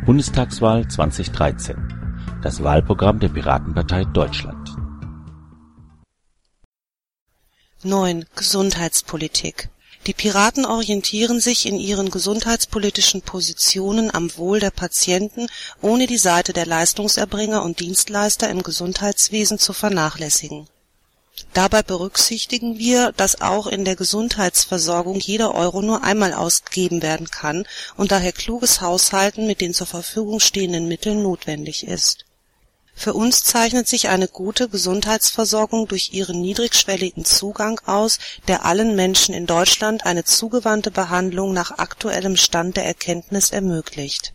Bundestagswahl 2013. Das Wahlprogramm der Piratenpartei Deutschland. 9. Gesundheitspolitik. Die Piraten orientieren sich in ihren gesundheitspolitischen Positionen am Wohl der Patienten, ohne die Seite der Leistungserbringer und Dienstleister im Gesundheitswesen zu vernachlässigen. Dabei berücksichtigen wir, dass auch in der Gesundheitsversorgung jeder Euro nur einmal ausgegeben werden kann und daher kluges Haushalten mit den zur Verfügung stehenden Mitteln notwendig ist. Für uns zeichnet sich eine gute Gesundheitsversorgung durch ihren niedrigschwelligen Zugang aus, der allen Menschen in Deutschland eine zugewandte Behandlung nach aktuellem Stand der Erkenntnis ermöglicht.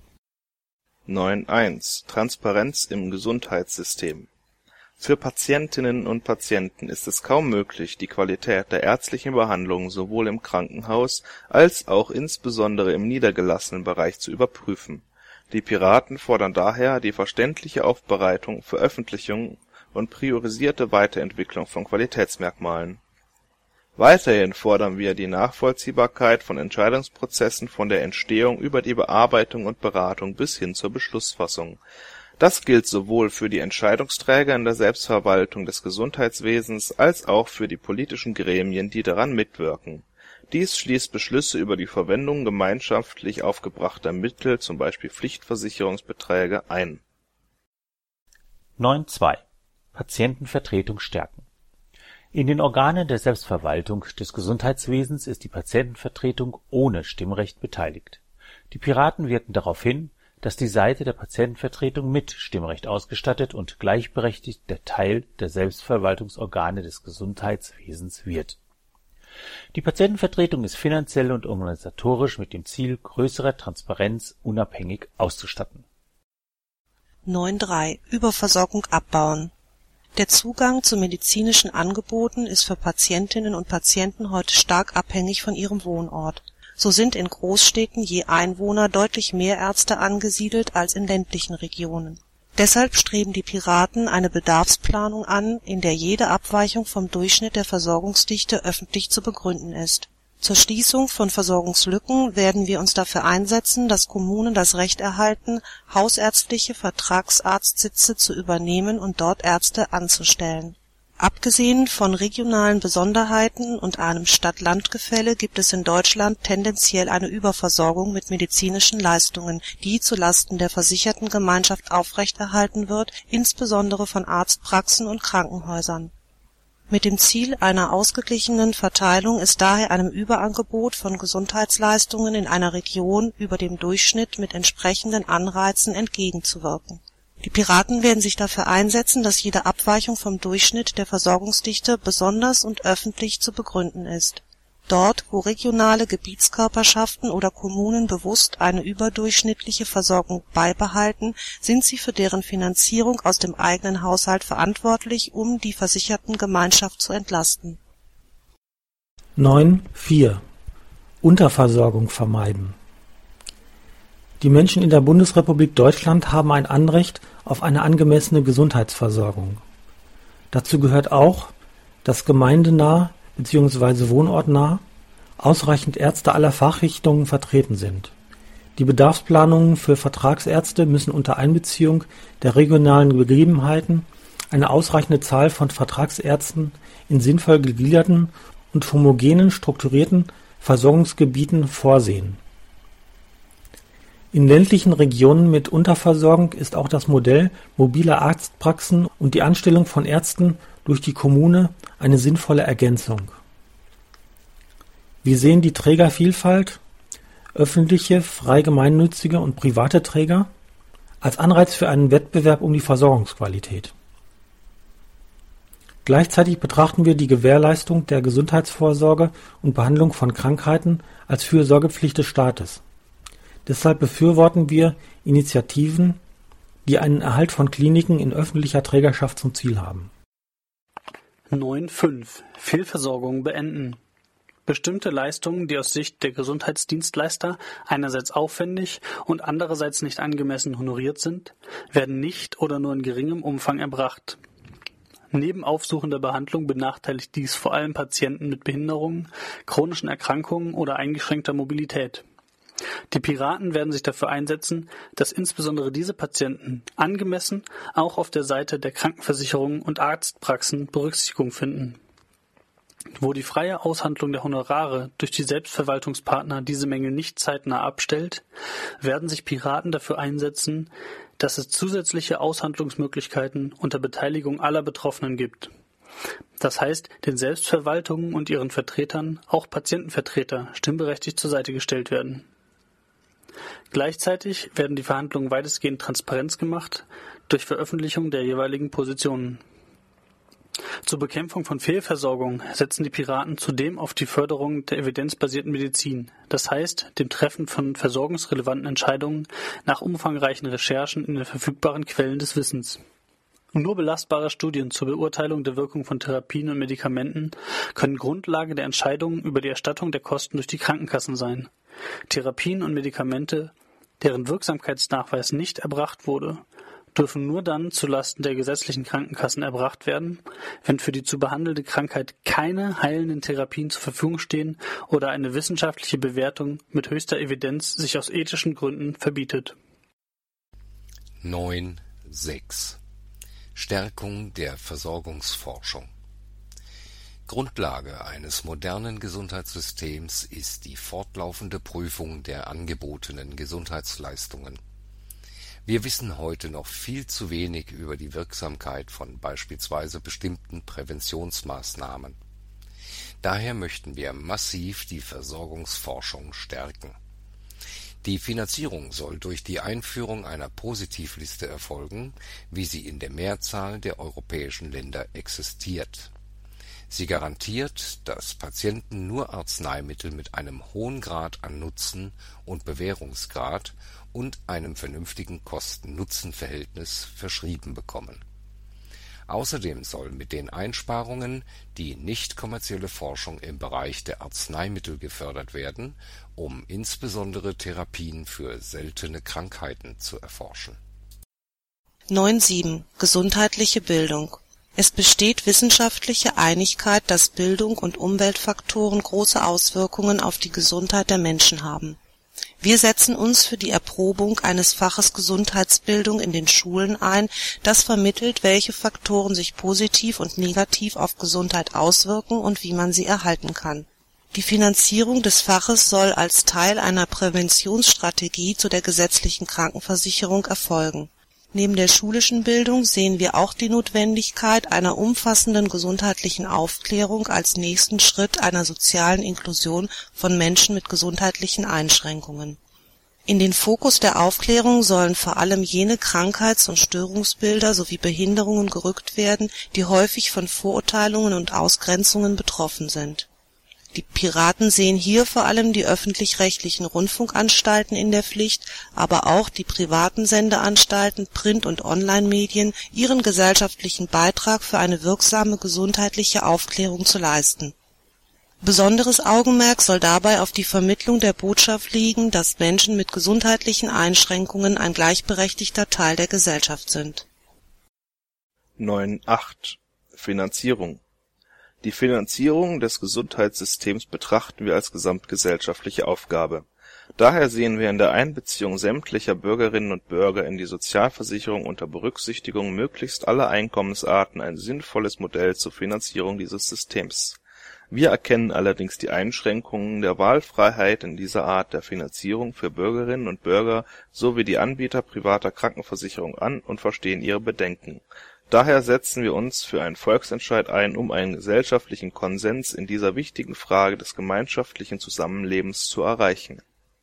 9.1 Transparenz im Gesundheitssystem. Für Patientinnen und Patienten ist es kaum möglich, die Qualität der ärztlichen Behandlung sowohl im Krankenhaus als auch insbesondere im niedergelassenen Bereich zu überprüfen. Die Piraten fordern daher die verständliche Aufbereitung, Veröffentlichung und priorisierte Weiterentwicklung von Qualitätsmerkmalen. Weiterhin fordern wir die Nachvollziehbarkeit von Entscheidungsprozessen von der Entstehung über die Bearbeitung und Beratung bis hin zur Beschlussfassung. Das gilt sowohl für die Entscheidungsträger in der Selbstverwaltung des Gesundheitswesens als auch für die politischen Gremien, die daran mitwirken. Dies schließt Beschlüsse über die Verwendung gemeinschaftlich aufgebrachter Mittel, zum Beispiel Pflichtversicherungsbeträge, ein. 9.2 Patientenvertretung stärken. In den Organen der Selbstverwaltung des Gesundheitswesens ist die Patientenvertretung ohne Stimmrecht beteiligt. Die Piraten wirken darauf hin, dass die Seite der Patientenvertretung mit Stimmrecht ausgestattet und gleichberechtigter Teil der Selbstverwaltungsorgane des Gesundheitswesens wird. Die Patientenvertretung ist finanziell und organisatorisch mit dem Ziel größerer Transparenz unabhängig auszustatten. 9.3 Überversorgung abbauen. Der Zugang zu medizinischen Angeboten ist für Patientinnen und Patienten heute stark abhängig von ihrem Wohnort. So sind in Großstädten je Einwohner deutlich mehr Ärzte angesiedelt als in ländlichen Regionen. Deshalb streben die Piraten eine Bedarfsplanung an, in der jede Abweichung vom Durchschnitt der Versorgungsdichte öffentlich zu begründen ist. Zur Schließung von Versorgungslücken werden wir uns dafür einsetzen, dass Kommunen das Recht erhalten, hausärztliche Vertragsarztsitze zu übernehmen und dort Ärzte anzustellen. Abgesehen von regionalen Besonderheiten und einem Stadt-Land-Gefälle gibt es in Deutschland tendenziell eine Überversorgung mit medizinischen Leistungen, die zu Lasten der versicherten Gemeinschaft aufrechterhalten wird, insbesondere von Arztpraxen und Krankenhäusern. Mit dem Ziel einer ausgeglichenen Verteilung ist daher einem Überangebot von Gesundheitsleistungen in einer Region über dem Durchschnitt mit entsprechenden Anreizen entgegenzuwirken. Die Piraten werden sich dafür einsetzen, dass jede Abweichung vom Durchschnitt der Versorgungsdichte besonders und öffentlich zu begründen ist. Dort, wo regionale Gebietskörperschaften oder Kommunen bewusst eine überdurchschnittliche Versorgung beibehalten, sind sie für deren Finanzierung aus dem eigenen Haushalt verantwortlich, um die versicherten Gemeinschaft zu entlasten. 9.4 Unterversorgung vermeiden. Die Menschen in der Bundesrepublik Deutschland haben ein Anrecht auf eine angemessene Gesundheitsversorgung. Dazu gehört auch, dass gemeindenah bzw. wohnortnah ausreichend Ärzte aller Fachrichtungen vertreten sind. Die Bedarfsplanungen für Vertragsärzte müssen unter Einbeziehung der regionalen Gegebenheiten eine ausreichende Zahl von Vertragsärzten in sinnvoll gegliederten und homogenen strukturierten Versorgungsgebieten vorsehen. In ländlichen Regionen mit Unterversorgung ist auch das Modell mobiler Arztpraxen und die Anstellung von Ärzten durch die Kommune eine sinnvolle Ergänzung. Wir sehen die Trägervielfalt, öffentliche, frei gemeinnützige und private Träger, als Anreiz für einen Wettbewerb um die Versorgungsqualität. Gleichzeitig betrachten wir die Gewährleistung der Gesundheitsvorsorge und Behandlung von Krankheiten als Fürsorgepflicht des Staates. Deshalb befürworten wir Initiativen, die einen Erhalt von Kliniken in öffentlicher Trägerschaft zum Ziel haben. 9.5 Fehlversorgung beenden. Bestimmte Leistungen, die aus Sicht der Gesundheitsdienstleister einerseits aufwendig und andererseits nicht angemessen honoriert sind, werden nicht oder nur in geringem Umfang erbracht. Neben aufsuchender Behandlung benachteiligt dies vor allem Patienten mit Behinderungen, chronischen Erkrankungen oder eingeschränkter Mobilität. Die Piraten werden sich dafür einsetzen, dass insbesondere diese Patienten angemessen auch auf der Seite der Krankenversicherungen und Arztpraxen Berücksichtigung finden. Wo die freie Aushandlung der Honorare durch die Selbstverwaltungspartner diese Mängel nicht zeitnah abstellt, werden sich Piraten dafür einsetzen, dass es zusätzliche Aushandlungsmöglichkeiten unter Beteiligung aller Betroffenen gibt. Das heißt, den Selbstverwaltungen und ihren Vertretern, auch Patientenvertreter, stimmberechtigt zur Seite gestellt werden. Gleichzeitig werden die Verhandlungen weitestgehend transparent gemacht durch Veröffentlichung der jeweiligen Positionen. Zur Bekämpfung von Fehlversorgung setzen die Piraten zudem auf die Förderung der evidenzbasierten Medizin, das heißt dem Treffen von versorgungsrelevanten Entscheidungen nach umfangreichen Recherchen in den verfügbaren Quellen des Wissens. Nur belastbare Studien zur Beurteilung der Wirkung von Therapien und Medikamenten können Grundlage der Entscheidungen über die Erstattung der Kosten durch die Krankenkassen sein. Therapien und Medikamente, deren Wirksamkeitsnachweis nicht erbracht wurde, dürfen nur dann zulasten der gesetzlichen Krankenkassen erbracht werden, wenn für die zu behandelnde Krankheit keine heilenden Therapien zur Verfügung stehen oder eine wissenschaftliche Bewertung mit höchster Evidenz sich aus ethischen Gründen verbietet. 9.6 Stärkung der Versorgungsforschung. Grundlage eines modernen Gesundheitssystems ist die fortlaufende Prüfung der angebotenen Gesundheitsleistungen. Wir wissen heute noch viel zu wenig über die Wirksamkeit von beispielsweise bestimmten Präventionsmaßnahmen. Daher möchten wir massiv die Versorgungsforschung stärken. Die Finanzierung soll durch die Einführung einer Positivliste erfolgen, wie sie in der Mehrzahl der europäischen Länder existiert. Sie garantiert, dass Patienten nur Arzneimittel mit einem hohen Grad an Nutzen und Bewährungsgrad und einem vernünftigen Kosten-Nutzen-Verhältnis verschrieben bekommen. Außerdem soll mit den Einsparungen die nicht-kommerzielle Forschung im Bereich der Arzneimittel gefördert werden, um insbesondere Therapien für seltene Krankheiten zu erforschen. 9.7 Gesundheitliche Bildung. Es besteht wissenschaftliche Einigkeit, dass Bildung und Umweltfaktoren große Auswirkungen auf die Gesundheit der Menschen haben. Wir setzen uns für die Erprobung eines Faches Gesundheitsbildung in den Schulen ein, das vermittelt, welche Faktoren sich positiv und negativ auf Gesundheit auswirken und wie man sie erhalten kann. Die Finanzierung des Faches soll als Teil einer Präventionsstrategie zu der gesetzlichen Krankenversicherung erfolgen. Neben der schulischen Bildung sehen wir auch die Notwendigkeit einer umfassenden gesundheitlichen Aufklärung als nächsten Schritt einer sozialen Inklusion von Menschen mit gesundheitlichen Einschränkungen. In den Fokus der Aufklärung sollen vor allem jene Krankheits- und Störungsbilder sowie Behinderungen gerückt werden, die häufig von Vorurteilungen und Ausgrenzungen betroffen sind. Die Piraten sehen hier vor allem die öffentlich-rechtlichen Rundfunkanstalten in der Pflicht, aber auch die privaten Sendeanstalten, Print- und Online-Medien, ihren gesellschaftlichen Beitrag für eine wirksame gesundheitliche Aufklärung zu leisten. Besonderes Augenmerk soll dabei auf die Vermittlung der Botschaft liegen, dass Menschen mit gesundheitlichen Einschränkungen ein gleichberechtigter Teil der Gesellschaft sind. 9.8 Finanzierung. Die Finanzierung des Gesundheitssystems betrachten wir als gesamtgesellschaftliche Aufgabe. Daher sehen wir in der Einbeziehung sämtlicher Bürgerinnen und Bürger in die Sozialversicherung unter Berücksichtigung möglichst aller Einkommensarten ein sinnvolles Modell zur Finanzierung dieses Systems. Wir erkennen allerdings die Einschränkungen der Wahlfreiheit in dieser Art der Finanzierung für Bürgerinnen und Bürger sowie die Anbieter privater Krankenversicherung an und verstehen ihre Bedenken. Daher setzen wir uns für einen Volksentscheid ein, um einen gesellschaftlichen Konsens in dieser wichtigen Frage des gemeinschaftlichen Zusammenlebens zu erreichen.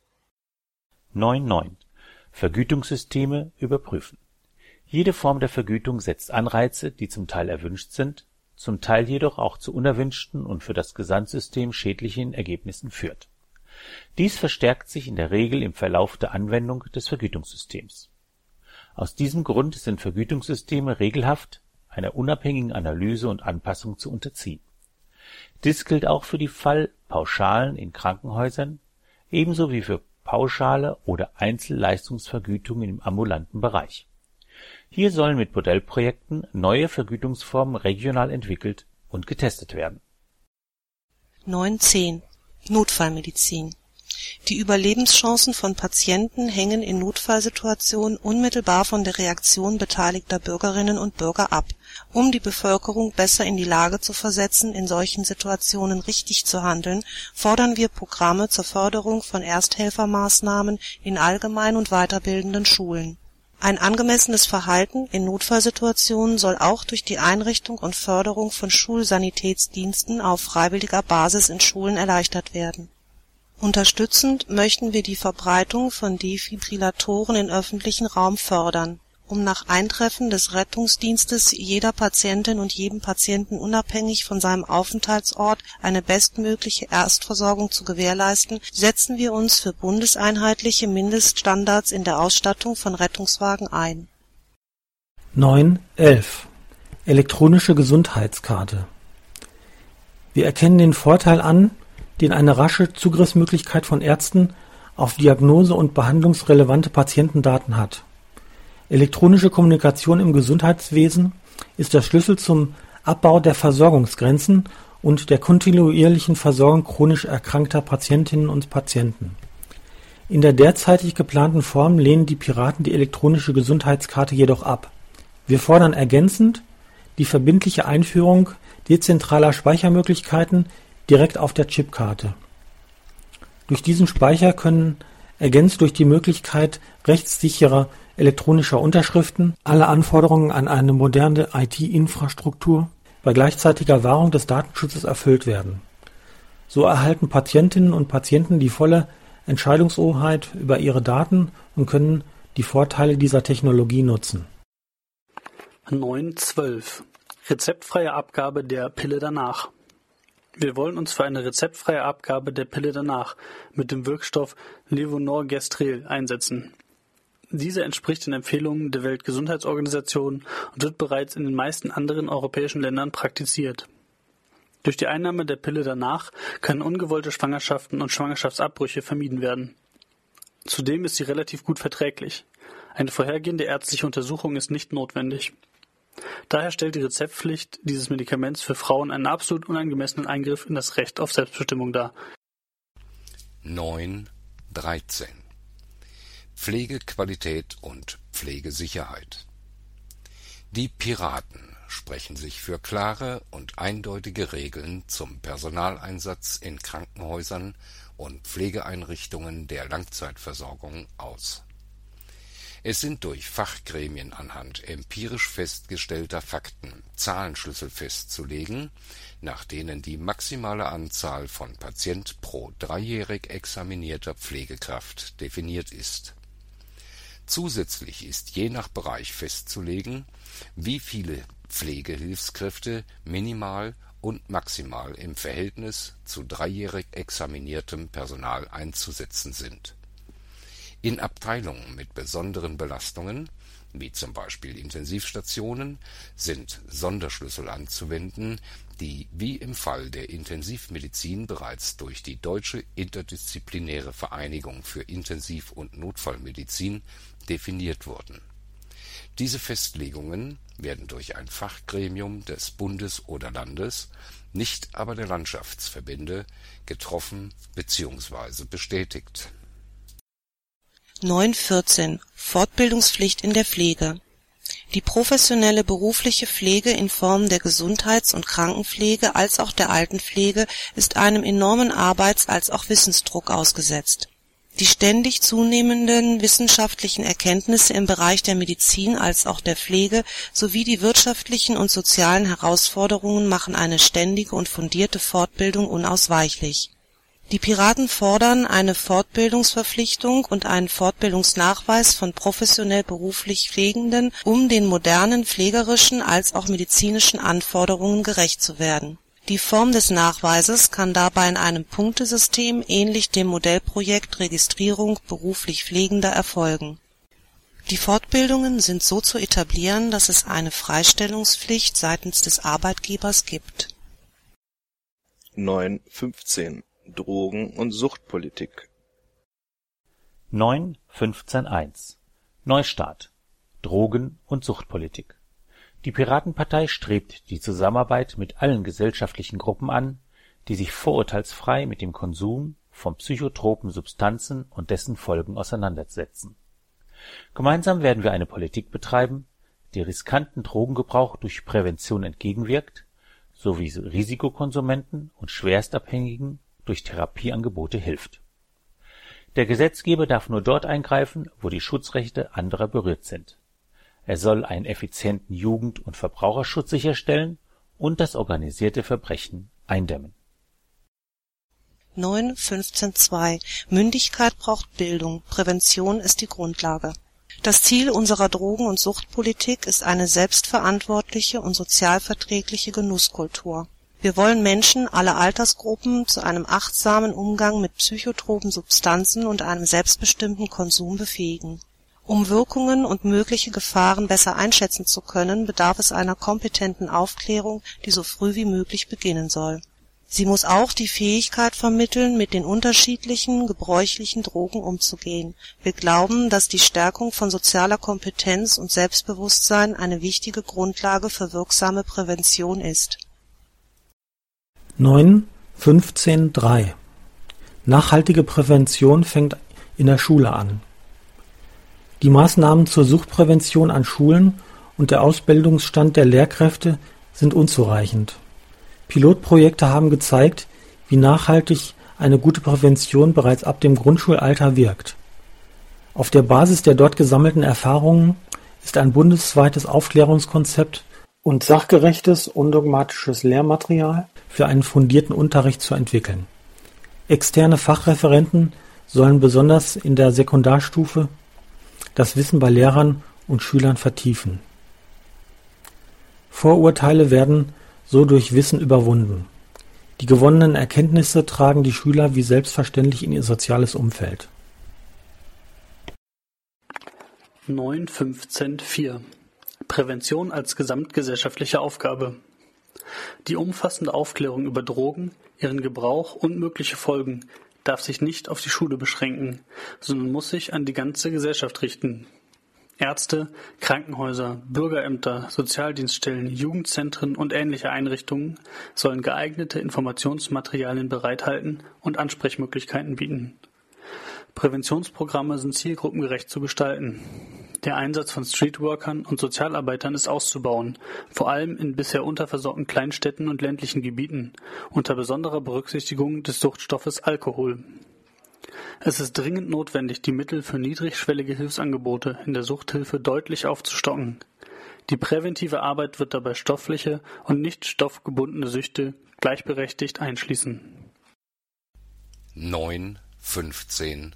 9.9 Vergütungssysteme überprüfen. Jede Form der Vergütung setzt Anreize, die zum Teil erwünscht sind, zum Teil jedoch auch zu unerwünschten und für das Gesamtsystem schädlichen Ergebnissen führt. Dies verstärkt sich in der Regel im Verlauf der Anwendung des Vergütungssystems. Aus diesem Grund sind Vergütungssysteme regelhaft einer unabhängigen Analyse und Anpassung zu unterziehen. Dies gilt auch für die Fallpauschalen in Krankenhäusern, ebenso wie für pauschale oder Einzelleistungsvergütungen im ambulanten Bereich. Hier sollen mit Modellprojekten neue Vergütungsformen regional entwickelt und getestet werden. 9.10 Notfallmedizin. Die Überlebenschancen von Patienten hängen in Notfallsituationen unmittelbar von der Reaktion beteiligter Bürgerinnen und Bürger ab. Um die Bevölkerung besser in die Lage zu versetzen, in solchen Situationen richtig zu handeln, fordern wir Programme zur Förderung von Ersthelfermaßnahmen in allgemein- und weiterbildenden Schulen. Ein angemessenes Verhalten in Notfallsituationen soll auch durch die Einrichtung und Förderung von Schulsanitätsdiensten auf freiwilliger Basis in Schulen erleichtert werden. Unterstützend möchten wir die Verbreitung von Defibrillatoren im öffentlichen Raum fördern, um nach Eintreffen des Rettungsdienstes jeder Patientin und jedem Patienten unabhängig von seinem Aufenthaltsort eine bestmögliche Erstversorgung zu gewährleisten, setzen wir uns für bundeseinheitliche Mindeststandards in der Ausstattung von Rettungswagen ein. 9.11 Elektronische Gesundheitskarte. Wir erkennen den Vorteil an, den eine rasche Zugriffsmöglichkeit von Ärzten auf diagnose- und behandlungsrelevante Patientendaten hat. Elektronische Kommunikation im Gesundheitswesen ist der Schlüssel zum Abbau der Versorgungsgrenzen und der kontinuierlichen Versorgung chronisch erkrankter Patientinnen und Patienten. In der derzeitig geplanten Form lehnen die Piraten die elektronische Gesundheitskarte jedoch ab. Wir fordern ergänzend die verbindliche Einführung dezentraler Speichermöglichkeiten direkt auf der Chipkarte. Durch diesen Speicher können, ergänzt durch die Möglichkeit rechtssicherer elektronischer Unterschriften, alle Anforderungen an eine moderne IT-Infrastruktur bei gleichzeitiger Wahrung des Datenschutzes erfüllt werden. So erhalten Patientinnen und Patienten die volle Entscheidungshoheit über ihre Daten und können die Vorteile dieser Technologie nutzen. 9.12 Rezeptfreie Abgabe der Pille danach. Wir wollen uns für eine rezeptfreie Abgabe der Pille danach mit dem Wirkstoff Levonorgestrel einsetzen. Diese entspricht den Empfehlungen der Weltgesundheitsorganisation und wird bereits in den meisten anderen europäischen Ländern praktiziert. Durch die Einnahme der Pille danach können ungewollte Schwangerschaften und Schwangerschaftsabbrüche vermieden werden. Zudem ist sie relativ gut verträglich. Eine vorhergehende ärztliche Untersuchung ist nicht notwendig. Daher stellt die Rezeptpflicht dieses Medikaments für Frauen einen absolut unangemessenen Eingriff in das Recht auf Selbstbestimmung dar. 9.13 Pflegequalität und Pflegesicherheit. Die Piraten sprechen sich für klare und eindeutige Regeln zum Personaleinsatz in Krankenhäusern und Pflegeeinrichtungen der Langzeitversorgung aus. Es sind durch Fachgremien anhand empirisch festgestellter Fakten Zahlenschlüssel festzulegen, nach denen die maximale Anzahl von Patient pro dreijährig examinierter Pflegekraft definiert ist. Zusätzlich ist je nach Bereich festzulegen, wie viele Pflegehilfskräfte minimal und maximal im Verhältnis zu dreijährig examiniertem Personal einzusetzen sind. In Abteilungen mit besonderen Belastungen, wie zum Beispiel Intensivstationen, sind Sonderschlüssel anzuwenden, die wie im Fall der Intensivmedizin bereits durch die Deutsche Interdisziplinäre Vereinigung für Intensiv- und Notfallmedizin definiert wurden. Diese Festlegungen werden durch ein Fachgremium des Bundes oder Landes, nicht aber der Landschaftsverbände, getroffen bzw. bestätigt. 9.14 Fortbildungspflicht in der Pflege. Die professionelle berufliche Pflege in Form der Gesundheits- und Krankenpflege als auch der Altenpflege ist einem enormen Arbeits- als auch Wissensdruck ausgesetzt. Die ständig zunehmenden wissenschaftlichen Erkenntnisse im Bereich der Medizin als auch der Pflege sowie die wirtschaftlichen und sozialen Herausforderungen machen eine ständige und fundierte Fortbildung unausweichlich. Die Piraten fordern eine Fortbildungsverpflichtung und einen Fortbildungsnachweis von professionell beruflich Pflegenden, um den modernen pflegerischen als auch medizinischen Anforderungen gerecht zu werden. Die Form des Nachweises kann dabei in einem Punktesystem ähnlich dem Modellprojekt Registrierung beruflich Pflegender erfolgen. Die Fortbildungen sind so zu etablieren, dass es eine Freistellungspflicht seitens des Arbeitgebers gibt. 9.15 Drogen- und Suchtpolitik. 9.15.1 Neustart Drogen- und Suchtpolitik. Die Piratenpartei strebt die Zusammenarbeit mit allen gesellschaftlichen Gruppen an, die sich vorurteilsfrei mit dem Konsum, von psychotropen Substanzen und dessen Folgen auseinandersetzen. Gemeinsam werden wir eine Politik betreiben, die riskanten Drogengebrauch durch Prävention entgegenwirkt, sowie Risikokonsumenten und Schwerstabhängigen durch Therapieangebote hilft. Der Gesetzgeber darf nur dort eingreifen, wo die Schutzrechte anderer berührt sind. Er soll einen effizienten Jugend- und Verbraucherschutz sicherstellen und das organisierte Verbrechen eindämmen. 9.15.2 Mündigkeit braucht Bildung, Prävention ist die Grundlage. Das Ziel unserer Drogen- und Suchtpolitik ist eine selbstverantwortliche und sozial verträgliche Genusskultur. Wir wollen Menschen aller Altersgruppen zu einem achtsamen Umgang mit psychotropen Substanzen und einem selbstbestimmten Konsum befähigen. Um Wirkungen und mögliche Gefahren besser einschätzen zu können, bedarf es einer kompetenten Aufklärung, die so früh wie möglich beginnen soll. Sie muss auch die Fähigkeit vermitteln, mit den unterschiedlichen, gebräuchlichen Drogen umzugehen. Wir glauben, dass die Stärkung von sozialer Kompetenz und Selbstbewusstsein eine wichtige Grundlage für wirksame Prävention ist. 9.15.3 Nachhaltige Prävention fängt in der Schule an. Die Maßnahmen zur Suchtprävention an Schulen und der Ausbildungsstand der Lehrkräfte sind unzureichend. Pilotprojekte haben gezeigt, wie nachhaltig eine gute Prävention bereits ab dem Grundschulalter wirkt. Auf der Basis der dort gesammelten Erfahrungen ist ein bundesweites Aufklärungskonzept und sachgerechtes, undogmatisches Lehrmaterial für einen fundierten Unterricht zu entwickeln. Externe Fachreferenten sollen besonders in der Sekundarstufe das Wissen bei Lehrern und Schülern vertiefen. Vorurteile werden so durch Wissen überwunden. Die gewonnenen Erkenntnisse tragen die Schüler wie selbstverständlich in ihr soziales Umfeld. 9.15.4 Prävention als gesamtgesellschaftliche Aufgabe. Die umfassende Aufklärung über Drogen, ihren Gebrauch und mögliche Folgen darf sich nicht auf die Schule beschränken, sondern muss sich an die ganze Gesellschaft richten. Ärzte, Krankenhäuser, Bürgerämter, Sozialdienststellen, Jugendzentren und ähnliche Einrichtungen sollen geeignete Informationsmaterialien bereithalten und Ansprechmöglichkeiten bieten. Präventionsprogramme sind zielgruppengerecht zu gestalten. Der Einsatz von Streetworkern und Sozialarbeitern ist auszubauen, vor allem in bisher unterversorgten Kleinstädten und ländlichen Gebieten, unter besonderer Berücksichtigung des Suchtstoffes Alkohol. Es ist dringend notwendig, die Mittel für niedrigschwellige Hilfsangebote in der Suchthilfe deutlich aufzustocken. Die präventive Arbeit wird dabei stoffliche und nicht stoffgebundene Süchte gleichberechtigt einschließen. 9.15.5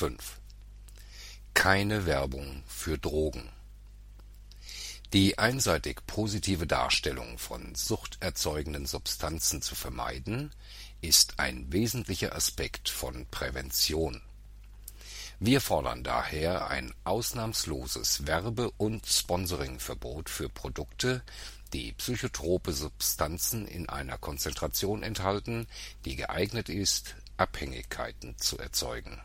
Keine Werbung für Drogen. Die einseitig positive Darstellung von suchterzeugenden Substanzen zu vermeiden, ist ein wesentlicher Aspekt von Prävention. Wir fordern daher ein ausnahmsloses Werbe- und Sponsoringverbot für Produkte, die psychotrope Substanzen in einer Konzentration enthalten, die geeignet ist, Abhängigkeiten zu erzeugen.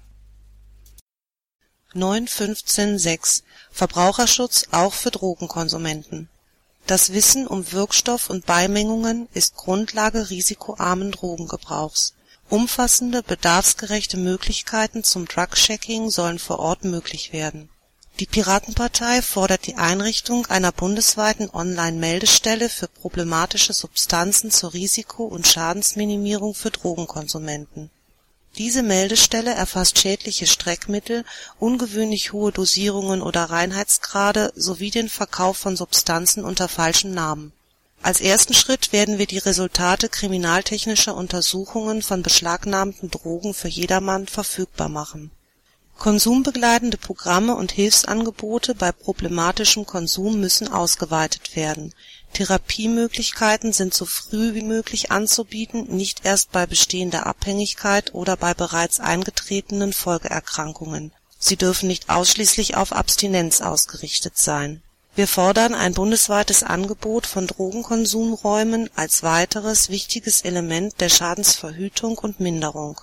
9.15.6 Verbraucherschutz auch für Drogenkonsumenten. Das Wissen um Wirkstoff und Beimengungen ist Grundlage risikoarmen Drogengebrauchs. Umfassende, bedarfsgerechte Möglichkeiten zum Drug-Checking sollen vor Ort möglich werden. Die Piratenpartei fordert die Einrichtung einer bundesweiten Online-Meldestelle für problematische Substanzen zur Risiko- und Schadensminimierung für Drogenkonsumenten. Diese Meldestelle erfasst schädliche Streckmittel, ungewöhnlich hohe Dosierungen oder Reinheitsgrade sowie den Verkauf von Substanzen unter falschen Namen. Als ersten Schritt werden wir die Resultate kriminaltechnischer Untersuchungen von beschlagnahmten Drogen für jedermann verfügbar machen. Konsumbegleitende Programme und Hilfsangebote bei problematischem Konsum müssen ausgeweitet werden. Therapiemöglichkeiten sind so früh wie möglich anzubieten, nicht erst bei bestehender Abhängigkeit oder bei bereits eingetretenen Folgeerkrankungen. Sie dürfen nicht ausschließlich auf Abstinenz ausgerichtet sein. Wir fordern ein bundesweites Angebot von Drogenkonsumräumen als weiteres wichtiges Element der Schadensverhütung und Minderung.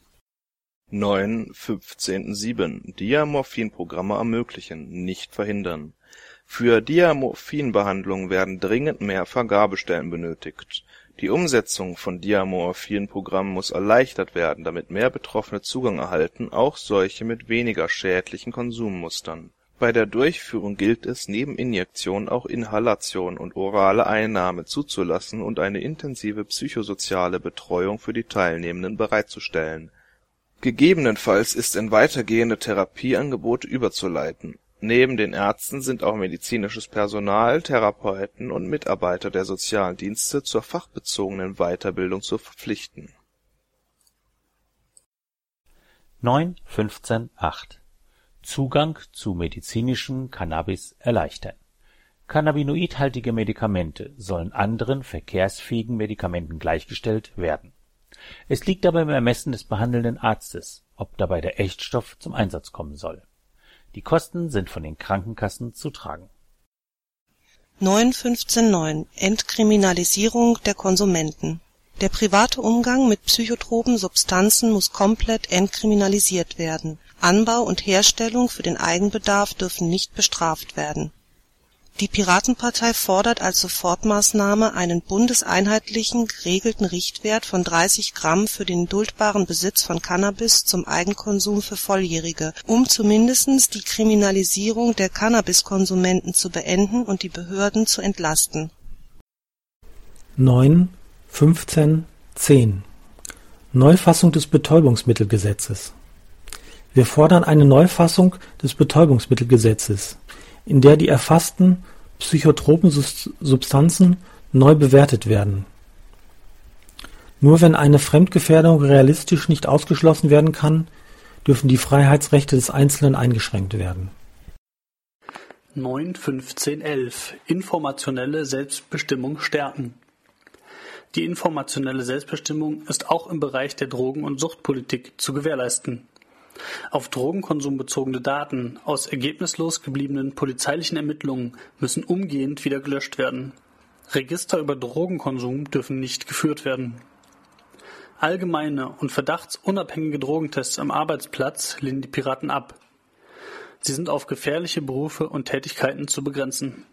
9.15.7 Diamorphin-Programme ermöglichen, nicht verhindern. Für Diamorphin-Behandlung werden dringend mehr Vergabestellen benötigt. Die Umsetzung von Diamorphin-Programmen muss erleichtert werden, damit mehr Betroffene Zugang erhalten, auch solche mit weniger schädlichen Konsummustern. Bei der Durchführung gilt es, neben Injektion auch Inhalation und orale Einnahme zuzulassen und eine intensive psychosoziale Betreuung für die Teilnehmenden bereitzustellen. Gegebenenfalls ist in weitergehende Therapieangebote überzuleiten. Neben den Ärzten sind auch medizinisches Personal, Therapeuten und Mitarbeiter der sozialen Dienste zur fachbezogenen Weiterbildung zu verpflichten. 9.15.8 Zugang zu medizinischem Cannabis erleichtern. Cannabinoidhaltige Medikamente sollen anderen verkehrsfähigen Medikamenten gleichgestellt werden. Es liegt dabei im Ermessen des behandelnden Arztes, ob dabei der Echtstoff zum Einsatz kommen soll. Die Kosten sind von den Krankenkassen zu tragen. 9.15.9 Entkriminalisierung der Konsumenten. Der private Umgang mit psychotropen Substanzen muss komplett entkriminalisiert werden. Anbau und Herstellung für den Eigenbedarf dürfen nicht bestraft werden. Die Piratenpartei fordert als Sofortmaßnahme einen bundeseinheitlichen geregelten Richtwert von 30 Gramm für den duldbaren Besitz von Cannabis zum Eigenkonsum für Volljährige, um zumindest die Kriminalisierung der Cannabiskonsumenten zu beenden und die Behörden zu entlasten. 9.15.10 Neufassung des Betäubungsmittelgesetzes. Wir fordern eine Neufassung des Betäubungsmittelgesetzes, in der die erfassten psychotropen Substanzen neu bewertet werden. Nur wenn eine Fremdgefährdung realistisch nicht ausgeschlossen werden kann, dürfen die Freiheitsrechte des Einzelnen eingeschränkt werden. 9.15.11 Informationelle Selbstbestimmung stärken. Die informationelle Selbstbestimmung ist auch im Bereich der Drogen- und Suchtpolitik zu gewährleisten. Auf Drogenkonsum bezogene Daten aus ergebnislos gebliebenen polizeilichen Ermittlungen müssen umgehend wieder gelöscht werden. Register über Drogenkonsum dürfen nicht geführt werden. Allgemeine und verdachtsunabhängige Drogentests am Arbeitsplatz lehnen die Piraten ab. Sie sind auf gefährliche Berufe und Tätigkeiten zu begrenzen.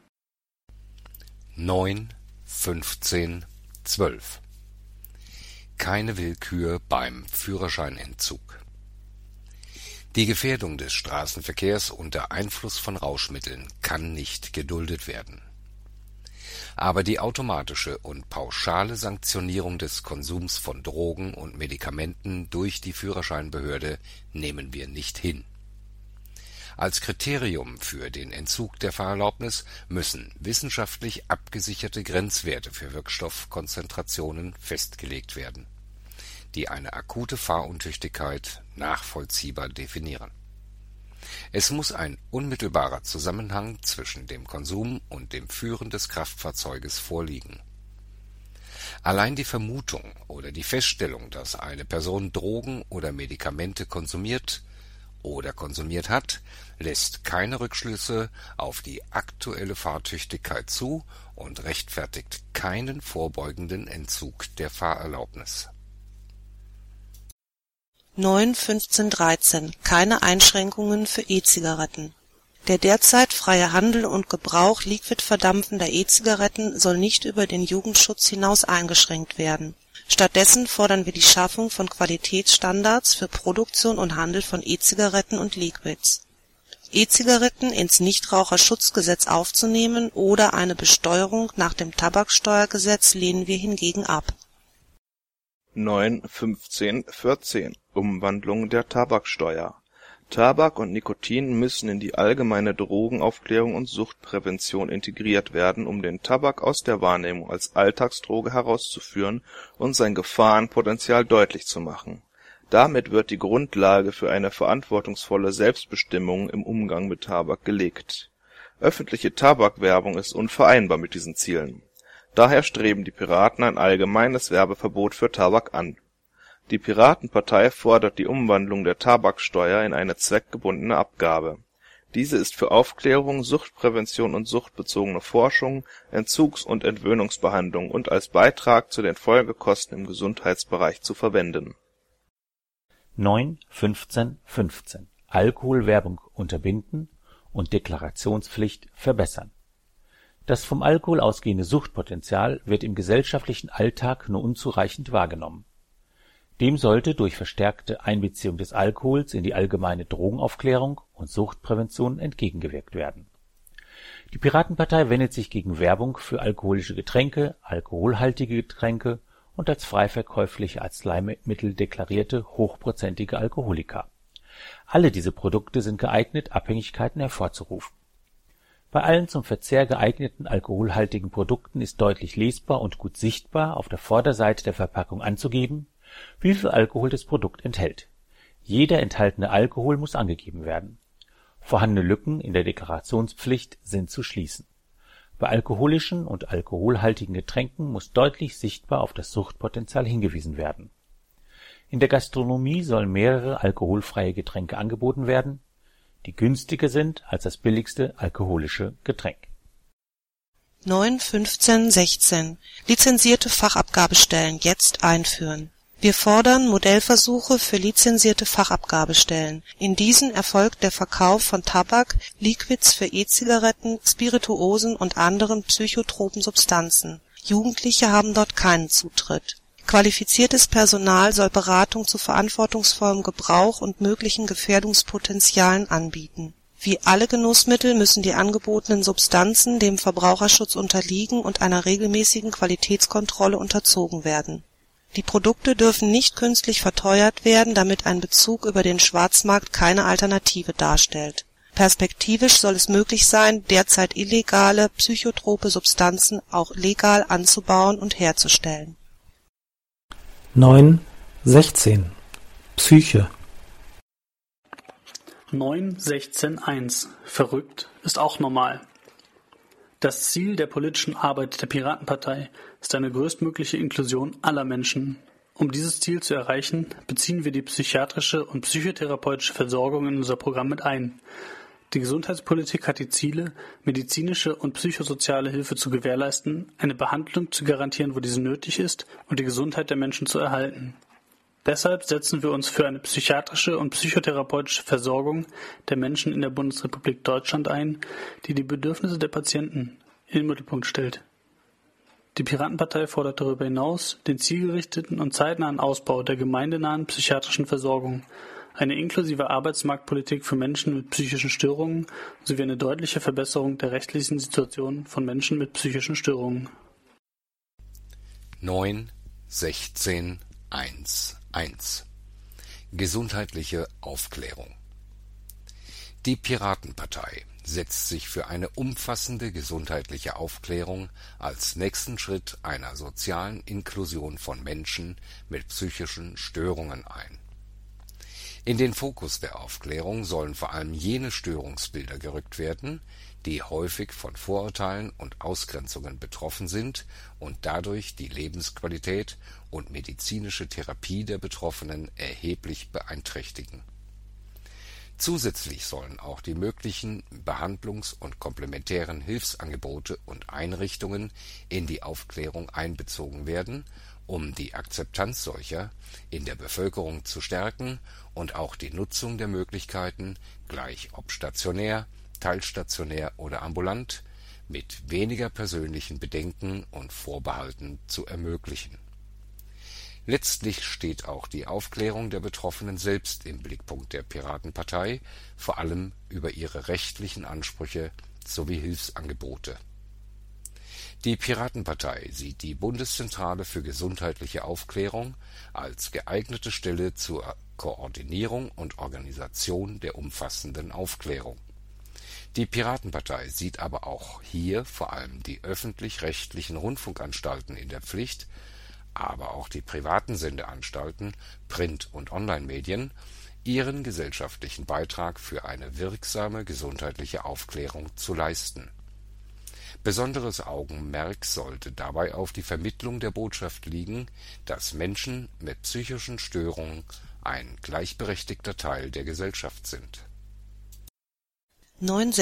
9.15.12 Keine Willkür beim Führerscheinentzug. Die Gefährdung des Straßenverkehrs unter Einfluss von Rauschmitteln kann nicht geduldet werden. Aber die automatische und pauschale Sanktionierung des Konsums von Drogen und Medikamenten durch die Führerscheinbehörde nehmen wir nicht hin. Als Kriterium für den Entzug der Fahrerlaubnis müssen wissenschaftlich abgesicherte Grenzwerte für Wirkstoffkonzentrationen festgelegt werden, die eine akute Fahruntüchtigkeit nachvollziehbar definieren. Es muss ein unmittelbarer Zusammenhang zwischen dem Konsum und dem Führen des Kraftfahrzeuges vorliegen. Allein die Vermutung oder die Feststellung, dass eine Person Drogen oder Medikamente konsumiert oder konsumiert hat, lässt keine Rückschlüsse auf die aktuelle Fahrtüchtigkeit zu und rechtfertigt keinen vorbeugenden Entzug der Fahrerlaubnis. 9.15.13 Keine Einschränkungen für E-Zigaretten. Der derzeit freie Handel und Gebrauch liquidverdampfender E-Zigaretten soll nicht über den Jugendschutz hinaus eingeschränkt werden. Stattdessen fordern wir die Schaffung von Qualitätsstandards für Produktion und Handel von E-Zigaretten und Liquids. E-Zigaretten ins Nichtraucherschutzgesetz aufzunehmen oder eine Besteuerung nach dem Tabaksteuergesetz lehnen wir hingegen ab. 9.15.14 Umwandlung der Tabaksteuer. Tabak und Nikotin müssen in die allgemeine Drogenaufklärung und Suchtprävention integriert werden, um den Tabak aus der Wahrnehmung als Alltagsdroge herauszuführen und sein Gefahrenpotenzial deutlich zu machen. Damit wird die Grundlage für eine verantwortungsvolle Selbstbestimmung im Umgang mit Tabak gelegt. Öffentliche Tabakwerbung ist unvereinbar mit diesen Zielen. Daher streben die Piraten ein allgemeines Werbeverbot für Tabak an. Die Piratenpartei fordert die Umwandlung der Tabaksteuer in eine zweckgebundene Abgabe. Diese ist für Aufklärung, Suchtprävention und suchtbezogene Forschung, Entzugs- und Entwöhnungsbehandlung und als Beitrag zu den Folgekosten im Gesundheitsbereich zu verwenden. 9.15.15 Alkoholwerbung unterbinden und Deklarationspflicht verbessern. Das vom Alkohol ausgehende Suchtpotenzial wird im gesellschaftlichen Alltag nur unzureichend wahrgenommen. Dem sollte durch verstärkte Einbeziehung des Alkohols in die allgemeine Drogenaufklärung und Suchtprävention entgegengewirkt werden. Die Piratenpartei wendet sich gegen Werbung für alkoholische Getränke, alkoholhaltige Getränke und als frei verkäufliche Arzneimittel deklarierte hochprozentige Alkoholika. Alle diese Produkte sind geeignet, Abhängigkeiten hervorzurufen. Bei allen zum Verzehr geeigneten alkoholhaltigen Produkten ist deutlich lesbar und gut sichtbar auf der Vorderseite der Verpackung anzugeben, wie viel Alkohol das Produkt enthält. Jeder enthaltene Alkohol muss angegeben werden. Vorhandene Lücken in der Deklarationspflicht sind zu schließen. Bei alkoholischen und alkoholhaltigen Getränken muss deutlich sichtbar auf das Suchtpotenzial hingewiesen werden. In der Gastronomie sollen mehrere alkoholfreie Getränke angeboten werden, die günstiger sind als das billigste alkoholische Getränk. 9, 15, 16. Lizenzierte Fachabgabestellen jetzt einführen. Wir fordern Modellversuche für lizenzierte Fachabgabestellen. In diesen erfolgt der Verkauf von Tabak, Liquids für E-Zigaretten, Spirituosen und anderen psychotropen Substanzen. Jugendliche haben dort keinen Zutritt. Qualifiziertes Personal soll Beratung zu verantwortungsvollem Gebrauch und möglichen Gefährdungspotenzialen anbieten. Wie alle Genussmittel müssen die angebotenen Substanzen dem Verbraucherschutz unterliegen und einer regelmäßigen Qualitätskontrolle unterzogen werden. Die Produkte dürfen nicht künstlich verteuert werden, damit ein Bezug über den Schwarzmarkt keine Alternative darstellt. Perspektivisch soll es möglich sein, derzeit illegale psychotrope Substanzen auch legal anzubauen und herzustellen. 9, 16. Psyche. 9, 16, 1. Verrückt ist auch normal. Das Ziel der politischen Arbeit der Piratenpartei ist eine größtmögliche Inklusion aller Menschen. Um dieses Ziel zu erreichen, beziehen wir die psychiatrische und psychotherapeutische Versorgung in unser Programm mit ein. Die Gesundheitspolitik hat die Ziele, medizinische und psychosoziale Hilfe zu gewährleisten, eine Behandlung zu garantieren, wo diese nötig ist, und die Gesundheit der Menschen zu erhalten. Deshalb setzen wir uns für eine psychiatrische und psychotherapeutische Versorgung der Menschen in der Bundesrepublik Deutschland ein, die die Bedürfnisse der Patienten in den Mittelpunkt stellt. Die Piratenpartei fordert darüber hinaus den zielgerichteten und zeitnahen Ausbau der gemeindenahen psychiatrischen Versorgung, eine inklusive Arbeitsmarktpolitik für Menschen mit psychischen Störungen sowie eine deutliche Verbesserung der rechtlichen Situation von Menschen mit psychischen Störungen. 9, 16, 1. Gesundheitliche Aufklärung. Die Piratenpartei setzt sich für eine umfassende gesundheitliche Aufklärung als nächsten Schritt einer sozialen Inklusion von Menschen mit psychischen Störungen ein. In den Fokus der Aufklärung sollen vor allem jene Störungsbilder gerückt werden, die häufig von Vorurteilen und Ausgrenzungen betroffen sind und dadurch die Lebensqualität und medizinische Therapie der Betroffenen erheblich beeinträchtigen. Zusätzlich sollen auch die möglichen Behandlungs- und komplementären Hilfsangebote und Einrichtungen in die Aufklärung einbezogen werden, um die Akzeptanz solcher in der Bevölkerung zu stärken und auch die Nutzung der Möglichkeiten, gleich ob stationär, teilstationär oder ambulant, mit weniger persönlichen Bedenken und Vorbehalten zu ermöglichen. Letztlich steht auch die Aufklärung der Betroffenen selbst im Blickpunkt der Piratenpartei, vor allem über ihre rechtlichen Ansprüche sowie Hilfsangebote. Die Piratenpartei sieht die Bundeszentrale für gesundheitliche Aufklärung als geeignete Stelle zur Koordinierung und Organisation der umfassenden Aufklärung. Die Piratenpartei sieht aber auch hier vor allem die öffentlich-rechtlichen Rundfunkanstalten in der Pflicht, aber auch die privaten Sendeanstalten, Print- und Online-Medien, ihren gesellschaftlichen Beitrag für eine wirksame gesundheitliche Aufklärung zu leisten. Besonderes Augenmerk sollte dabei auf die Vermittlung der Botschaft liegen, dass Menschen mit psychischen Störungen ein gleichberechtigter Teil der Gesellschaft sind.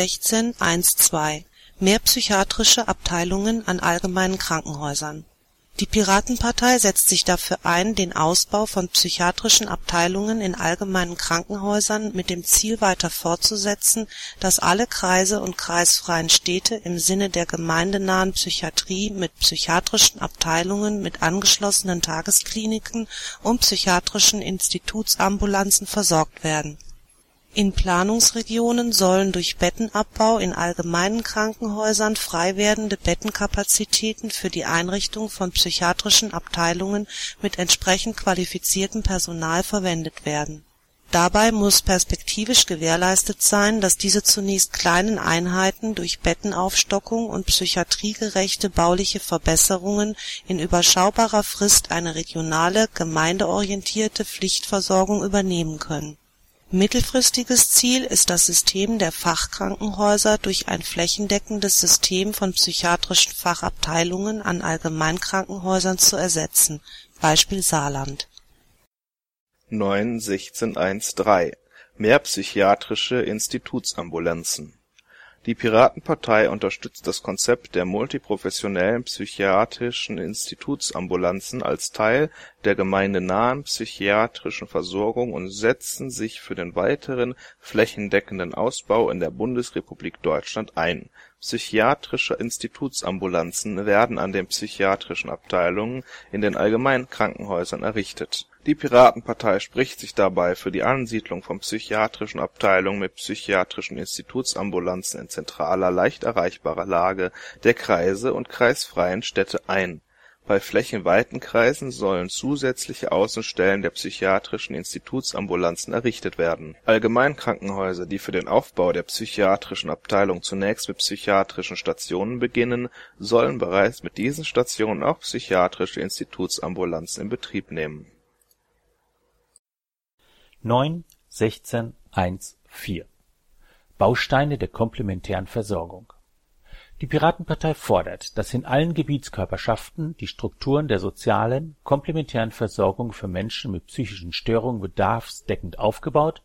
9.16.1.2 Mehr psychiatrische Abteilungen an allgemeinen Krankenhäusern. Die Piratenpartei setzt sich dafür ein, den Ausbau von psychiatrischen Abteilungen in allgemeinen Krankenhäusern mit dem Ziel weiter fortzusetzen, dass alle Kreise und kreisfreien Städte im Sinne der gemeindenahen Psychiatrie mit psychiatrischen Abteilungen mit angeschlossenen Tageskliniken und psychiatrischen Institutsambulanzen versorgt werden. In Planungsregionen sollen durch Bettenabbau in allgemeinen Krankenhäusern frei werdende Bettenkapazitäten für die Einrichtung von psychiatrischen Abteilungen mit entsprechend qualifiziertem Personal verwendet werden. Dabei muss perspektivisch gewährleistet sein, dass diese zunächst kleinen Einheiten durch Bettenaufstockung und psychiatriegerechte bauliche Verbesserungen in überschaubarer Frist eine regionale, gemeindeorientierte Pflichtversorgung übernehmen können. Mittelfristiges Ziel ist das System der Fachkrankenhäuser durch ein flächendeckendes System von psychiatrischen Fachabteilungen an Allgemeinkrankenhäusern zu ersetzen, Beispiel Saarland. 9.16.1.3 Mehr psychiatrische Institutsambulanzen. Die Piratenpartei unterstützt das Konzept der multiprofessionellen psychiatrischen Institutsambulanzen als Teil der gemeindenahen psychiatrischen Versorgung und setzen sich für den weiteren flächendeckenden Ausbau in der Bundesrepublik Deutschland ein. Psychiatrische Institutsambulanzen werden an den psychiatrischen Abteilungen in den allgemeinen Krankenhäusern errichtet. Die Piratenpartei spricht sich dabei für die Ansiedlung von psychiatrischen Abteilungen mit psychiatrischen Institutsambulanzen in zentraler, leicht erreichbarer Lage der Kreise und kreisfreien Städte ein. Bei flächenweiten Kreisen sollen zusätzliche Außenstellen der psychiatrischen Institutsambulanzen errichtet werden. Allgemeinkrankenhäuser, die für den Aufbau der psychiatrischen Abteilung zunächst mit psychiatrischen Stationen beginnen, sollen bereits mit diesen Stationen auch psychiatrische Institutsambulanzen in Betrieb nehmen. 9.16.1.4 Bausteine der komplementären Versorgung. Die Piratenpartei fordert, dass in allen Gebietskörperschaften die Strukturen der sozialen, komplementären Versorgung für Menschen mit psychischen Störungen bedarfsdeckend aufgebaut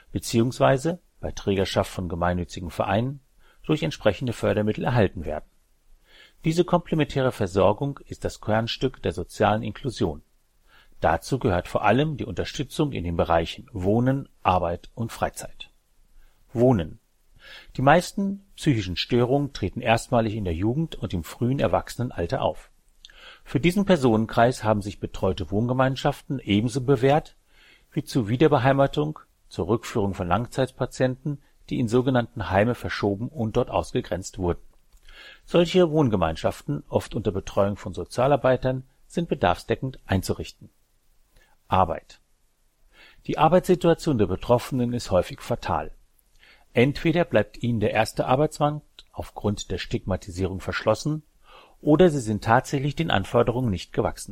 bzw. bei Trägerschaft von gemeinnützigen Vereinen durch entsprechende Fördermittel erhalten werden. Diese komplementäre Versorgung ist das Kernstück der sozialen Inklusion. Dazu gehört vor allem die Unterstützung in den Bereichen Wohnen, Arbeit und Freizeit. Wohnen. Die meisten psychischen Störungen treten erstmalig in der Jugend und im frühen Erwachsenenalter auf. Für diesen Personenkreis haben sich betreute Wohngemeinschaften ebenso bewährt wie zur Wiederbeheimatung, zur Rückführung von Langzeitpatienten, die in sogenannten Heime verschoben und dort ausgegrenzt wurden. Solche Wohngemeinschaften, oft unter Betreuung von Sozialarbeitern, sind bedarfsdeckend einzurichten. Arbeit. Die Arbeitssituation der Betroffenen ist häufig fatal. Entweder bleibt ihnen der erste Arbeitsmarkt aufgrund der Stigmatisierung verschlossen, oder sie sind tatsächlich den Anforderungen nicht gewachsen.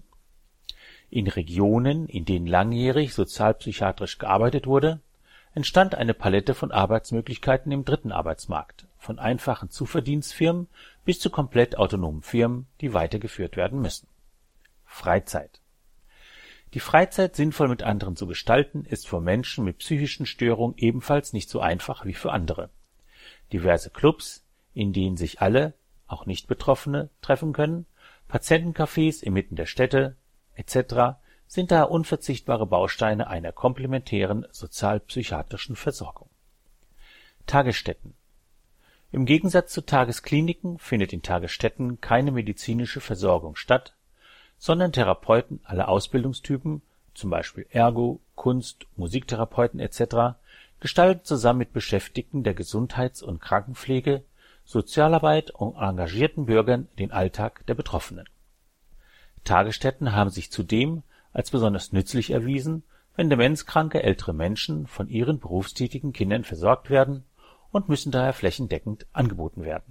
In Regionen, in denen langjährig sozialpsychiatrisch gearbeitet wurde, entstand eine Palette von Arbeitsmöglichkeiten im dritten Arbeitsmarkt, von einfachen Zuverdienstfirmen bis zu komplett autonomen Firmen, die weitergeführt werden müssen. Freizeit. Die Freizeit sinnvoll mit anderen zu gestalten, ist für Menschen mit psychischen Störungen ebenfalls nicht so einfach wie für andere. Diverse Clubs, in denen sich alle, auch Nicht-Betroffene, treffen können, Patientencafés inmitten der Städte etc. sind daher unverzichtbare Bausteine einer komplementären sozialpsychiatrischen Versorgung. Tagesstätten. Im Gegensatz zu Tageskliniken findet in Tagesstätten keine medizinische Versorgung statt, sondern Therapeuten aller Ausbildungstypen, zum Beispiel Ergo-, Kunst-, Musiktherapeuten etc., gestalten zusammen mit Beschäftigten der Gesundheits- und Krankenpflege, Sozialarbeit und engagierten Bürgern den Alltag der Betroffenen. Tagesstätten haben sich zudem als besonders nützlich erwiesen, wenn demenzkranke ältere Menschen von ihren berufstätigen Kindern versorgt werden und müssen daher flächendeckend angeboten werden.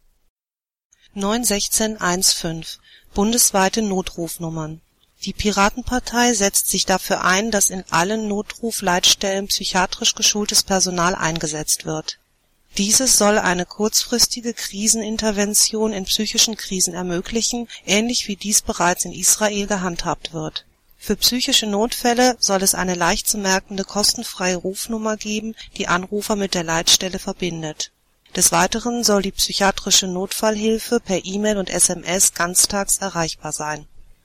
9.16.1.5 Bundesweite Notrufnummern. Die Piratenpartei setzt sich dafür ein, dass in allen Notrufleitstellen psychiatrisch geschultes Personal eingesetzt wird. Dieses soll eine kurzfristige Krisenintervention in psychischen Krisen ermöglichen, ähnlich wie dies bereits in Israel gehandhabt wird. Für psychische Notfälle soll es eine leicht zu merkende kostenfreie Rufnummer geben, die Anrufer mit der Leitstelle verbindet. Des Weiteren soll die psychiatrische Notfallhilfe per E-Mail und SMS ganztags erreichbar sein.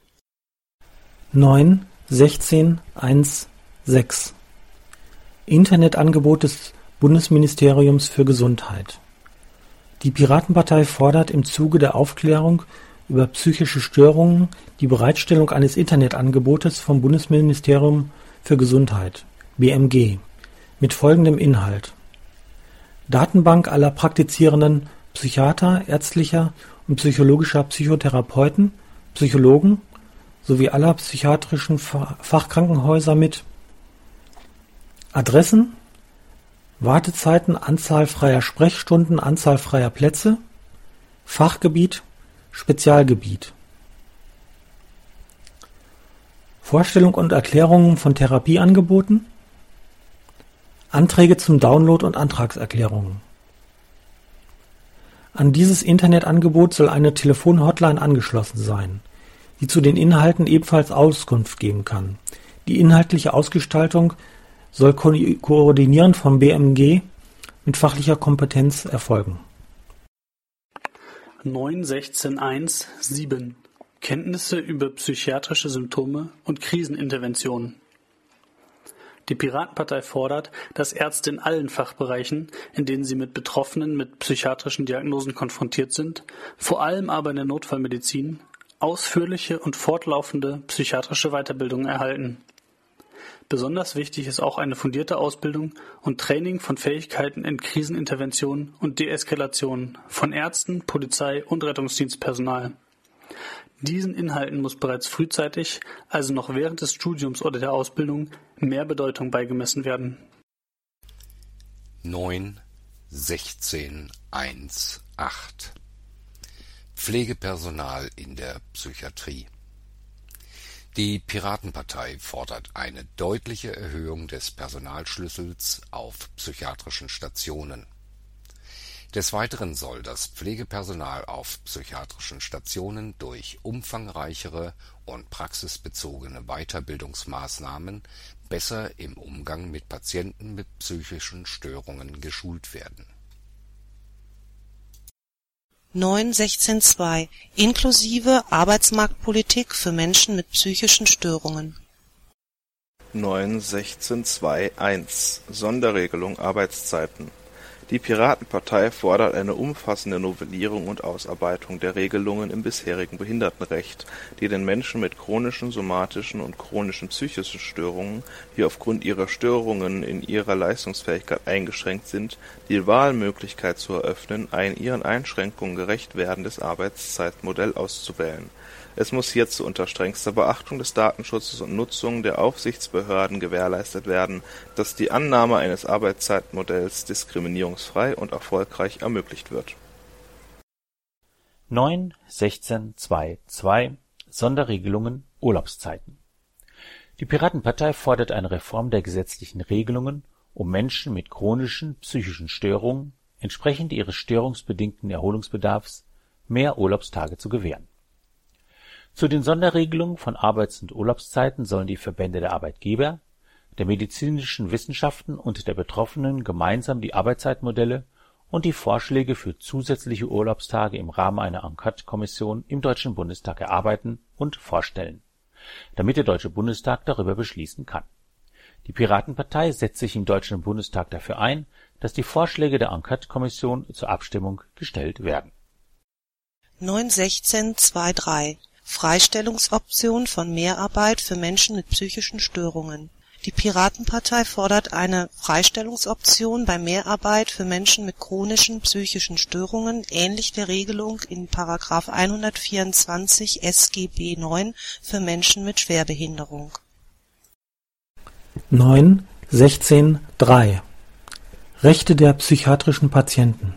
9.16.1.6 Internetangebot des Bundesministeriums für Gesundheit. Die Piratenpartei fordert im Zuge der Aufklärung über psychische Störungen die Bereitstellung eines Internetangebotes vom Bundesministerium für Gesundheit (BMG) mit folgendem Inhalt: Datenbank aller praktizierenden Psychiater, ärztlicher und psychologischer Psychotherapeuten, Psychologen sowie aller psychiatrischen Fachkrankenhäuser mit Adressen, Wartezeiten, Anzahl freier Sprechstunden, Anzahl freier Plätze, Fachgebiet, Spezialgebiet. Vorstellung und Erklärungen von Therapieangeboten, Anträge zum Download und Antragserklärungen. An dieses Internetangebot soll eine Telefonhotline angeschlossen sein, die zu den Inhalten ebenfalls Auskunft geben kann. Die inhaltliche Ausgestaltung soll koordinierend vom BMG mit fachlicher Kompetenz erfolgen. 9.16.1.7 Kenntnisse über psychiatrische Symptome und Kriseninterventionen. Die Piratenpartei fordert, dass Ärzte in allen Fachbereichen, in denen sie mit Betroffenen mit psychiatrischen Diagnosen konfrontiert sind, vor allem aber in der Notfallmedizin, ausführliche und fortlaufende psychiatrische Weiterbildung erhalten. Besonders wichtig ist auch eine fundierte Ausbildung und Training von Fähigkeiten in Krisenintervention und Deeskalation von Ärzten, Polizei und Rettungsdienstpersonal. Diesen Inhalten muss bereits frühzeitig, also noch während des Studiums oder der Ausbildung, mehr Bedeutung beigemessen werden. 9.16.1.8 Pflegepersonal in der Psychiatrie. Die Piratenpartei fordert eine deutliche Erhöhung des Personalschlüssels auf psychiatrischen Stationen. Des Weiteren soll das Pflegepersonal auf psychiatrischen Stationen durch umfangreichere und praxisbezogene Weiterbildungsmaßnahmen besser im Umgang mit Patienten mit psychischen Störungen geschult werden. 9.16.2 Inklusive Arbeitsmarktpolitik für Menschen mit psychischen Störungen. 9.16.2.1 Sonderregelung Arbeitszeiten. Die Piratenpartei fordert eine umfassende Novellierung und Ausarbeitung der Regelungen im bisherigen Behindertenrecht, die den Menschen mit chronischen somatischen und chronischen psychischen Störungen, die aufgrund ihrer Störungen in ihrer Leistungsfähigkeit eingeschränkt sind, die Wahlmöglichkeit zu eröffnen, ein ihren Einschränkungen gerecht werdendes Arbeitszeitmodell auszuwählen. Es muss hierzu unter strengster Beachtung des Datenschutzes und Nutzung der Aufsichtsbehörden gewährleistet werden, dass die Annahme eines Arbeitszeitmodells diskriminierungsfrei und erfolgreich ermöglicht wird. 9.16.2.2 Sonderregelungen Urlaubszeiten. Die Piratenpartei fordert eine Reform der gesetzlichen Regelungen, um Menschen mit chronischen psychischen Störungen, entsprechend ihres störungsbedingten Erholungsbedarfs, mehr Urlaubstage zu gewähren. Zu den Sonderregelungen von Arbeits- und Urlaubszeiten sollen die Verbände der Arbeitgeber, der medizinischen Wissenschaften und der Betroffenen gemeinsam die Arbeitszeitmodelle und die Vorschläge für zusätzliche Urlaubstage im Rahmen einer Enquete-Kommission im Deutschen Bundestag erarbeiten und vorstellen, damit der Deutsche Bundestag darüber beschließen kann. Die Piratenpartei setzt sich im Deutschen Bundestag dafür ein, dass die Vorschläge der Enquete-Kommission zur Abstimmung gestellt werden. 9.16.2.3 Freistellungsoption von Mehrarbeit für Menschen mit psychischen Störungen. Die Piratenpartei fordert eine Freistellungsoption bei Mehrarbeit für Menschen mit chronischen psychischen Störungen, ähnlich der Regelung in § 124 SGB IX für Menschen mit Schwerbehinderung. 9.16.3 Rechte der psychiatrischen Patienten.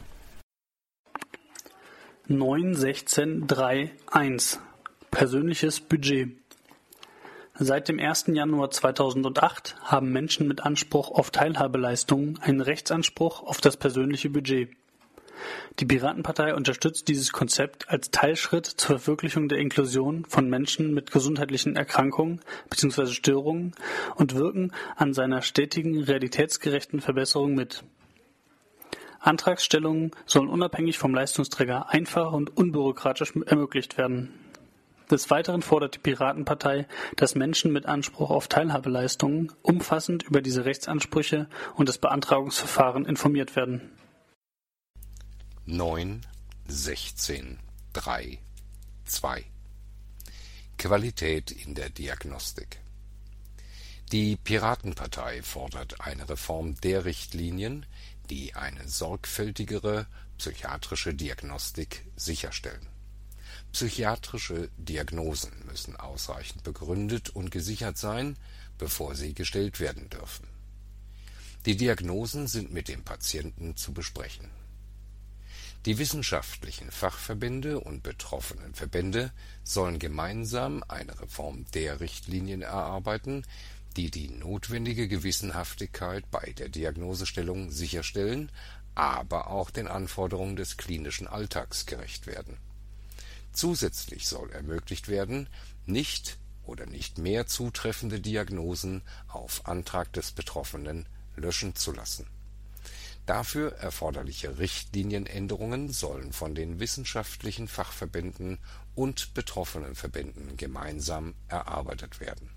9.16.3.1 Persönliches Budget. Seit dem 1. Januar 2008 haben Menschen mit Anspruch auf Teilhabeleistungen einen Rechtsanspruch auf das persönliche Budget. Die Piratenpartei unterstützt dieses Konzept als Teilschritt zur Verwirklichung der Inklusion von Menschen mit gesundheitlichen Erkrankungen bzw. Störungen und wirken an seiner stetigen, realitätsgerechten Verbesserung mit. Antragstellungen sollen unabhängig vom Leistungsträger einfach und unbürokratisch ermöglicht werden. Des Weiteren fordert die Piratenpartei, dass Menschen mit Anspruch auf Teilhabeleistungen umfassend über diese Rechtsansprüche und das Beantragungsverfahren informiert werden. 9.16.3.2 Qualität in der Diagnostik. Die Piratenpartei fordert eine Reform der Richtlinien, die eine sorgfältigere psychiatrische Diagnostik sicherstellen. Psychiatrische Diagnosen müssen ausreichend begründet und gesichert sein, bevor sie gestellt werden dürfen. Die Diagnosen sind mit dem Patienten zu besprechen. Die wissenschaftlichen Fachverbände und betroffenen Verbände sollen gemeinsam eine Reform der Richtlinien erarbeiten, die die notwendige Gewissenhaftigkeit bei der Diagnosestellung sicherstellen, aber auch den Anforderungen des klinischen Alltags gerecht werden. Zusätzlich soll ermöglicht werden, nicht oder nicht mehr zutreffende Diagnosen auf Antrag des Betroffenen löschen zu lassen. Dafür erforderliche Richtlinienänderungen sollen von den wissenschaftlichen Fachverbänden und betroffenen Verbänden gemeinsam erarbeitet werden.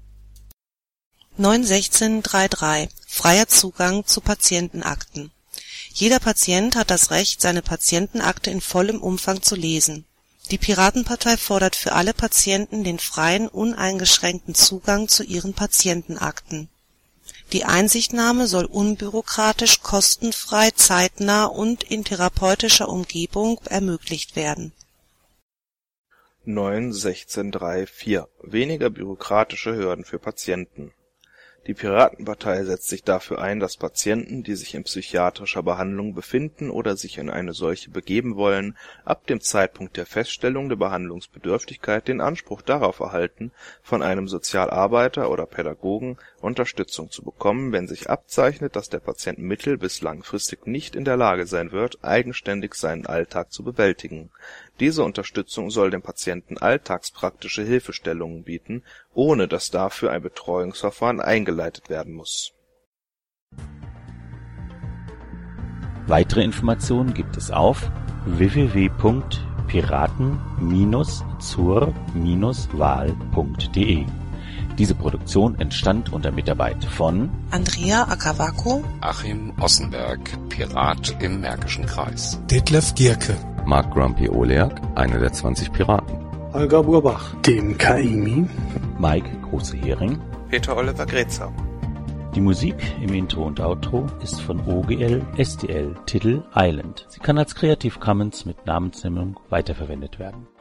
9.16.3.3 Freier Zugang zu Patientenakten. Jeder Patient hat das Recht, seine Patientenakte in vollem Umfang zu lesen. Die Piratenpartei fordert für alle Patienten den freien, uneingeschränkten Zugang zu ihren Patientenakten. Die Einsichtnahme soll unbürokratisch, kostenfrei, zeitnah und in therapeutischer Umgebung ermöglicht werden. 9.16.3.4 Weniger bürokratische Hürden für Patienten. Die Piratenpartei setzt sich dafür ein, dass Patienten, die sich in psychiatrischer Behandlung befinden oder sich in eine solche begeben wollen, ab dem Zeitpunkt der Feststellung der Behandlungsbedürftigkeit den Anspruch darauf erhalten, von einem Sozialarbeiter oder Pädagogen Unterstützung zu bekommen, wenn sich abzeichnet, dass der Patient mittel- bis langfristig nicht in der Lage sein wird, eigenständig seinen Alltag zu bewältigen. Diese Unterstützung soll dem Patienten alltagspraktische Hilfestellungen bieten, ohne dass dafür ein Betreuungsverfahren eingeleitet werden muss. Weitere Informationen gibt es auf www.piraten-zur-wahl.de. Diese Produktion entstand unter Mitarbeit von Andrea Akavako, Achim Ossenberg, Pirat im Märkischen Kreis. Detlef Gierke, Mark Grumpy Oleak, einer der 20 Piraten. Holger Burbach, Dem Kaimi, Mike Große-Hering. Peter Oliver Grätzer. Die Musik im Intro und Outro ist von OGL STL, Titel Island. Sie kann als Creative Commons mit Namensnennung weiterverwendet werden.